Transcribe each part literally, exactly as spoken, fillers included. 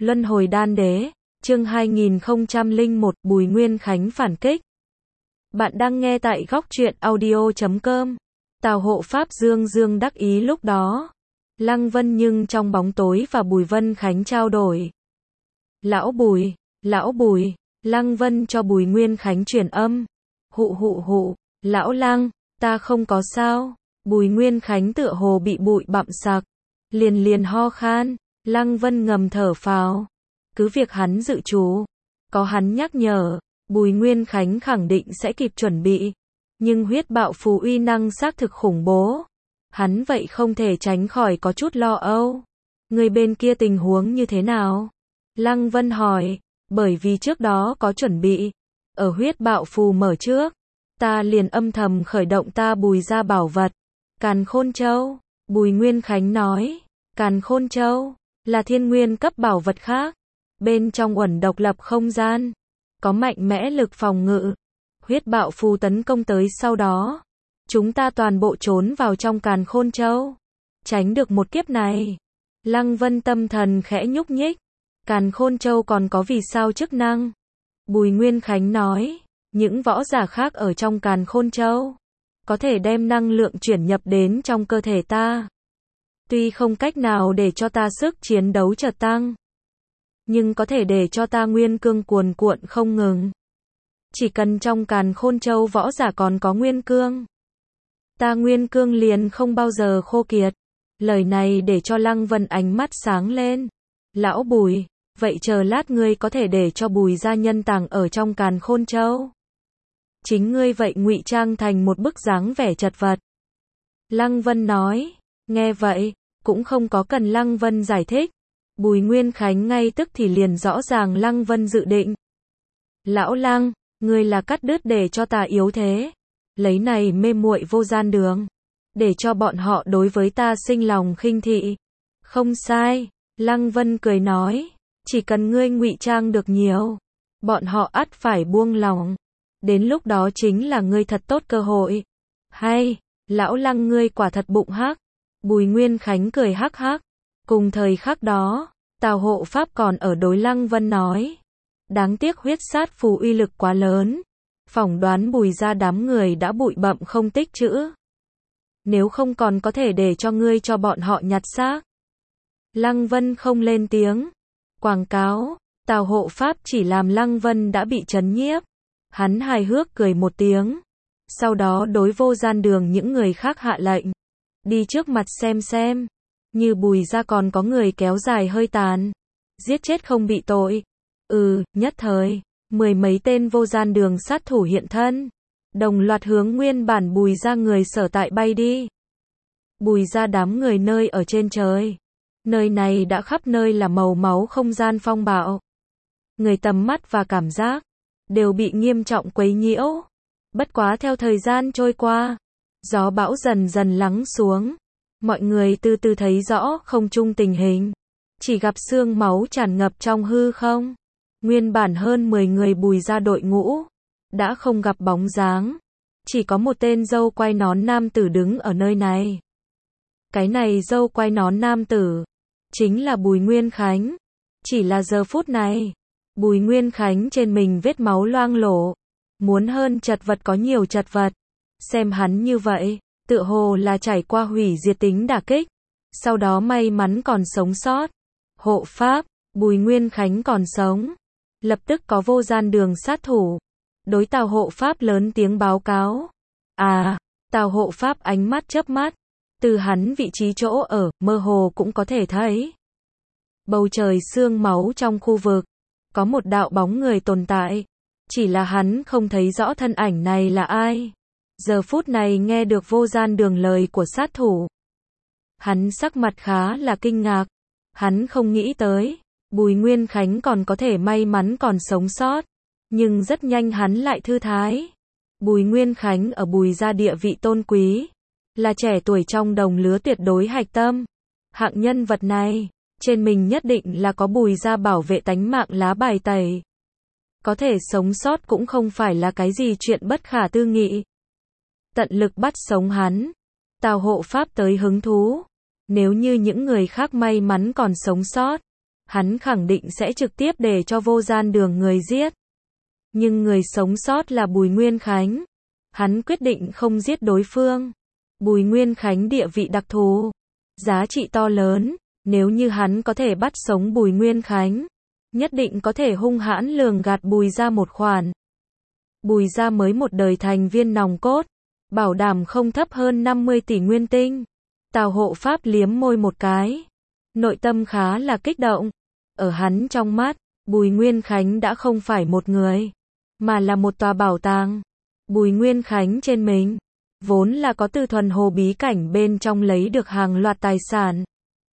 Luân hồi đan đế, chương hai nghìn không trăm lẻ một, Bùi Nguyên Khánh phản kích. Bạn đang nghe tại góc truyện audio chấm com. Tào hộ pháp dương dương đắc ý lúc đó. Lăng Vân nhưng trong bóng tối và Bùi Vân Khánh trao đổi. Lão Bùi, lão Bùi, Lăng Vân cho Bùi Nguyên Khánh truyền âm. Hụ hụ hụ, lão Lăng, ta không có sao. Bùi Nguyên Khánh tựa hồ bị bụi bặm sặc, liền liền ho khan. Lăng Vân ngầm thở phào. Cứ việc hắn dự trù, có hắn nhắc nhở, Bùi Nguyên Khánh khẳng định sẽ kịp chuẩn bị. Nhưng huyết bạo phù uy năng xác thực khủng bố. Hắn vậy không thể tránh khỏi có chút lo âu. Người bên kia tình huống như thế nào? Lăng Vân hỏi, bởi vì trước đó có chuẩn bị. Ở huyết bạo phù mở trước, ta liền âm thầm khởi động ta Bùi ra bảo vật. Càn Khôn Châu, Bùi Nguyên Khánh nói, Càn Khôn Châu là thiên nguyên cấp bảo vật khác. Bên trong uẩn độc lập không gian, có mạnh mẽ lực phòng ngự. Huyết bạo phù tấn công tới sau đó, chúng ta toàn bộ trốn vào trong Càn Khôn Châu, tránh được một kiếp này. Lăng Vân tâm thần khẽ nhúc nhích. Càn Khôn Châu còn có vì sao chức năng? Bùi Nguyên Khánh nói, những võ giả khác ở trong Càn Khôn Châu có thể đem năng lượng chuyển nhập đến trong cơ thể ta. Tuy không cách nào để cho ta sức chiến đấu chợt tăng, nhưng có thể để cho ta nguyên cương cuồn cuộn không ngừng. Chỉ cần trong Càn Khôn Châu võ giả còn có nguyên cương, ta nguyên cương liền không bao giờ khô kiệt. Lời này để cho Lăng Vân ánh mắt sáng lên. Lão Bùi, vậy chờ lát ngươi có thể để cho Bùi gia nhân tàng ở trong Càn Khôn Châu. Chính ngươi vậy ngụy trang thành một bức dáng vẻ chật vật. Lăng Vân nói, nghe vậy, cũng không có cần Lăng Vân giải thích. Bùi Nguyên Khánh ngay tức thì liền rõ ràng Lăng Vân dự định. Lão Lăng, ngươi là cắt đứt để cho ta yếu thế. Lấy này mê muội vô gian đường, để cho bọn họ đối với ta sinh lòng khinh thị. Không sai, Lăng Vân cười nói, chỉ cần ngươi ngụy trang được nhiều, bọn họ ắt phải buông lòng. Đến lúc đó chính là ngươi thật tốt cơ hội. Hay, lão Lăng ngươi quả thật bụng hắc. Bùi Nguyên Khánh cười hắc hắc. Cùng thời khắc đó, Tào hộ pháp còn ở đối Lăng Vân nói, đáng tiếc huyết sát phù uy lực quá lớn, phỏng đoán Bùi ra đám người đã bụi bặm không tích trữ. Nếu không còn có thể để cho ngươi cho bọn họ nhặt xác. Lăng Vân không lên tiếng. Quảng cáo, Tào hộ pháp chỉ làm Lăng Vân đã bị chấn nhiếp. Hắn hài hước cười một tiếng. Sau đó đối vô gian đường những người khác hạ lệnh. Đi trước mặt xem xem. Như Bùi ra còn có người kéo dài hơi tàn. Giết chết không bị tội. Ừ, nhất thời, mười mấy tên vô gian đường sát thủ hiện thân. Đồng loạt hướng nguyên bản Bùi ra người sở tại bay đi. Bùi ra đám người nơi ở trên trời. Nơi này đã khắp nơi là màu máu không gian phong bạo. Người tầm mắt và cảm giác đều bị nghiêm trọng quấy nhiễu. Bất quá theo thời gian trôi qua, gió bão dần dần lắng xuống. Mọi người từ từ thấy rõ không trung tình hình. Chỉ gặp xương máu tràn ngập trong hư không. Nguyên bản hơn mười người Bùi ra đội ngũ đã không gặp bóng dáng. Chỉ có một tên dâu quai nón nam tử đứng ở nơi này. Cái này dâu quai nón nam tử chính là Bùi Nguyên Khánh. Chỉ là giờ phút này, Bùi Nguyên Khánh trên mình vết máu loang lổ. Muốn hơn chật vật có nhiều chật vật. Xem hắn như vậy, tựa hồ là trải qua hủy diệt tính đả kích. Sau đó may mắn còn sống sót. Hộ pháp, Bùi Nguyên Khánh còn sống. Lập tức có vô gian đường sát thủ. Đối Tào hộ pháp lớn tiếng báo cáo. À, Tào hộ pháp ánh mắt chớp mắt. Từ hắn vị trí chỗ ở, mơ hồ cũng có thể thấy. Bầu trời sương máu trong khu vực. Có một đạo bóng người tồn tại. Chỉ là hắn không thấy rõ thân ảnh này là ai. Giờ phút này nghe được vô gian đường lời của sát thủ. Hắn sắc mặt khá là kinh ngạc. Hắn không nghĩ tới, Bùi Nguyên Khánh còn có thể may mắn còn sống sót. Nhưng rất nhanh hắn lại thư thái. Bùi Nguyên Khánh ở Bùi gia địa vị tôn quý. Là trẻ tuổi trong đồng lứa tuyệt đối hạch tâm. Hạng nhân vật này, trên mình nhất định là có Bùi gia bảo vệ tánh mạng lá bài tẩy. Có thể sống sót cũng không phải là cái gì chuyện bất khả tư nghị. Tận lực bắt sống hắn. Tào hộ pháp tới hứng thú. Nếu như những người khác may mắn còn sống sót, hắn khẳng định sẽ trực tiếp để cho Vô Gian Đường người giết. Nhưng người sống sót là Bùi Nguyên Khánh. Hắn quyết định không giết đối phương. Bùi Nguyên Khánh địa vị đặc thù, giá trị to lớn, nếu như hắn có thể bắt sống Bùi Nguyên Khánh, nhất định có thể hung hãn lường gạt Bùi gia một khoản. Bùi gia mới một đời thành viên nòng cốt, bảo đảm không thấp hơn năm mươi tỷ nguyên tinh. Tào Hộ Pháp liếm môi một cái, nội tâm khá là kích động. Ở hắn trong mắt, Bùi Nguyên Khánh đã không phải một người, mà là một tòa bảo tàng. Bùi Nguyên Khánh trên mình, vốn là có từ thuần hồ bí cảnh bên trong lấy được hàng loạt tài sản.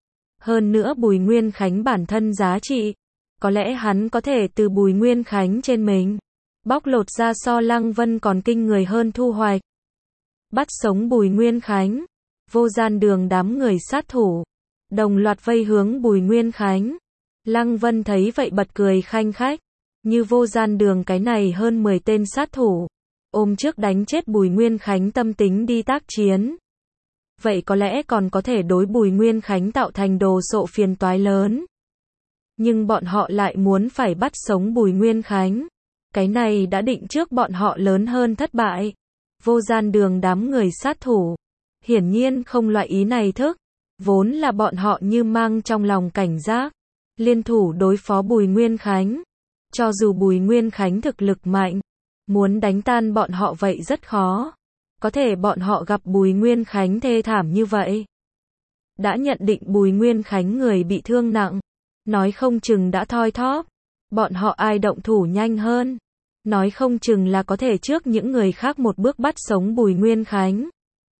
Hơn nữa Bùi Nguyên Khánh bản thân giá trị, có lẽ hắn có thể từ Bùi Nguyên Khánh trên mình, bóc lột ra so Lăng Vân còn kinh người hơn thu hoạch. Bắt sống Bùi Nguyên Khánh, Vô Gian Đường đám người sát thủ, đồng loạt vây hướng Bùi Nguyên Khánh. Lăng Vân thấy vậy bật cười khanh khách, như Vô Gian Đường cái này hơn mười tên sát thủ, ôm trước đánh chết Bùi Nguyên Khánh tâm tính đi tác chiến. Vậy có lẽ còn có thể đối Bùi Nguyên Khánh tạo thành đồ sộ phiền toái lớn. Nhưng bọn họ lại muốn phải bắt sống Bùi Nguyên Khánh. Cái này đã định trước bọn họ lớn hơn thất bại. Vô Gian Đường đám người sát thủ, hiển nhiên không loại ý này thức. Vốn là bọn họ như mang trong lòng cảnh giác, liên thủ đối phó Bùi Nguyên Khánh. Cho dù Bùi Nguyên Khánh thực lực mạnh, muốn đánh tan bọn họ vậy rất khó. Có thể bọn họ gặp Bùi Nguyên Khánh thê thảm như vậy, đã nhận định Bùi Nguyên Khánh người bị thương nặng, nói không chừng đã thoi thóp. Bọn họ ai động thủ nhanh hơn, nói không chừng là có thể trước những người khác một bước bắt sống Bùi Nguyên Khánh.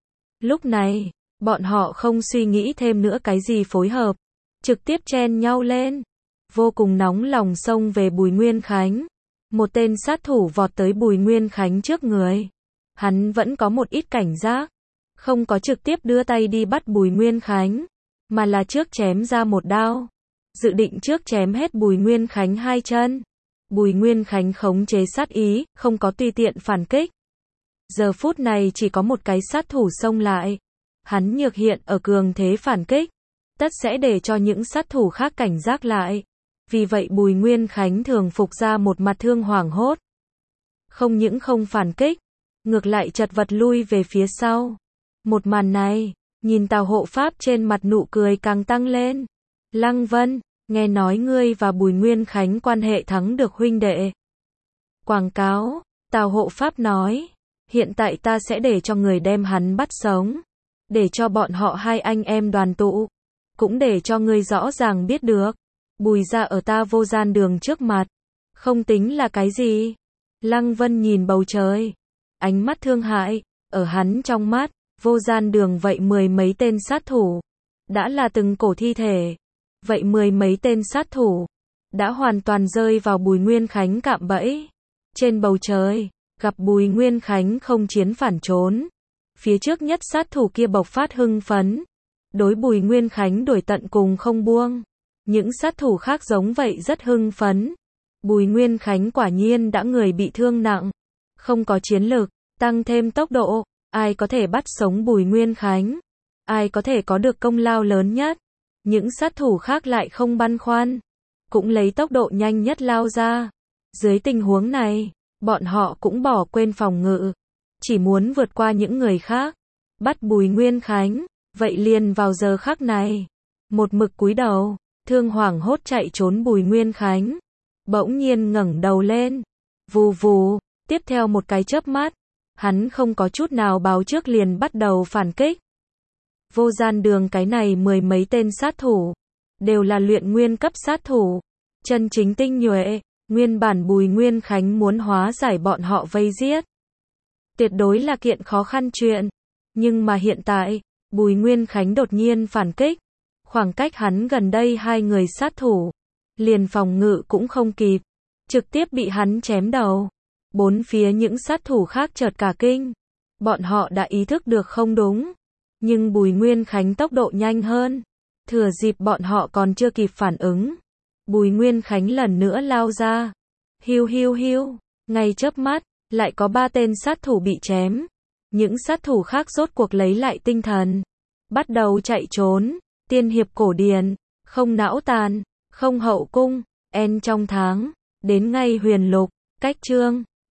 Lúc này, bọn họ không suy nghĩ thêm nữa cái gì phối hợp, trực tiếp chen nhau lên, vô cùng nóng lòng xông về Bùi Nguyên Khánh. Một tên sát thủ vọt tới Bùi Nguyên Khánh trước người. Hắn vẫn có một ít cảnh giác, không có trực tiếp đưa tay đi bắt Bùi Nguyên Khánh, mà là trước chém ra một đao, dự định trước chém hết Bùi Nguyên Khánh hai chân. Bùi Nguyên Khánh khống chế sát ý, không có tùy tiện phản kích. Giờ phút này chỉ có một cái sát thủ xông lại, hắn nhược hiện ở cường thế phản kích, tất sẽ để cho những sát thủ khác cảnh giác lại. Vì vậy Bùi Nguyên Khánh thường phục ra một mặt thương hoảng hốt. Không những không phản kích, ngược lại chật vật lui về phía sau. Một màn này, nhìn Tào Hộ Pháp trên mặt nụ cười càng tăng lên. Lăng Vân, nghe nói ngươi và Bùi Nguyên Khánh quan hệ thắng được huynh đệ. Quảng cáo, Tào Hộ Pháp nói, hiện tại ta sẽ để cho người đem hắn bắt sống, để cho bọn họ hai anh em đoàn tụ, cũng để cho ngươi rõ ràng biết được, Bùi gia ở ta Vô Gian Đường trước mặt, không tính là cái gì. Lăng Vân nhìn bầu trời, ánh mắt thương hại, ở hắn trong mắt, Vô Gian Đường vậy mười mấy tên sát thủ, đã là từng cổ thi thể. Vậy mười mấy tên sát thủ, đã hoàn toàn rơi vào Bùi Nguyên Khánh cạm bẫy. Trên bầu trời, gặp Bùi Nguyên Khánh không chiến phản trốn. Phía trước nhất sát thủ kia bộc phát hưng phấn, đối Bùi Nguyên Khánh đuổi tận cùng không buông. Những sát thủ khác giống vậy rất hưng phấn. Bùi Nguyên Khánh quả nhiên đã người bị thương nặng, không có chiến lực, tăng thêm tốc độ, ai có thể bắt sống Bùi Nguyên Khánh, ai có thể có được công lao lớn nhất. Những sát thủ khác lại không băn khoăn, cũng lấy tốc độ nhanh nhất lao ra. Dưới tình huống này, bọn họ cũng bỏ quên phòng ngự, chỉ muốn vượt qua những người khác, bắt Bùi Nguyên Khánh. Vậy liền vào giờ khắc này, một mực cúi đầu, thương hoảng hốt chạy trốn Bùi Nguyên Khánh, bỗng nhiên ngẩng đầu lên, vù vù, tiếp theo một cái chớp mắt, hắn không có chút nào báo trước liền bắt đầu phản kích. Vô Gian Đường cái này mười mấy tên sát thủ, đều là luyện nguyên cấp sát thủ, chân chính tinh nhuệ. Nguyên bản Bùi Nguyên Khánh muốn hóa giải bọn họ vây giết, tuyệt đối là kiện khó khăn chuyện. Nhưng mà hiện tại, Bùi Nguyên Khánh đột nhiên phản kích, khoảng cách hắn gần đây hai người sát thủ, liền phòng ngự cũng không kịp, trực tiếp bị hắn chém đầu. Bốn phía những sát thủ khác chợt cả kinh, bọn họ đã ý thức được không đúng. Nhưng Bùi Nguyên Khánh tốc độ nhanh hơn, thừa dịp bọn họ còn chưa kịp phản ứng, Bùi Nguyên Khánh lần nữa lao ra. Hiu hiu hiu, ngay chớp mắt, lại có ba tên sát thủ bị chém. Những sát thủ khác rốt cuộc lấy lại tinh thần, bắt đầu chạy trốn. Tiên hiệp cổ điển, không não tàn, Không hậu cung, en trong tháng, đến ngay huyền lục, cách chương.